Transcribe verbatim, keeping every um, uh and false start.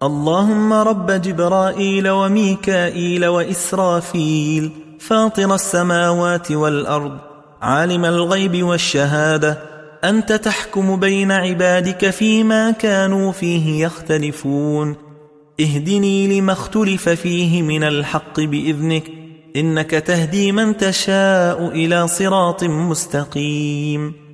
اللهم رب جبرائيل وميكائيل وإسرافيل فاطر السماوات والأرض عالم الغيب والشهادة، أنت تحكم بين عبادك فيما كانوا فيه يختلفون، اهدني لما اختلف فيه من الحق بإذنك، إنك تهدي من تشاء إلى صراط مستقيم.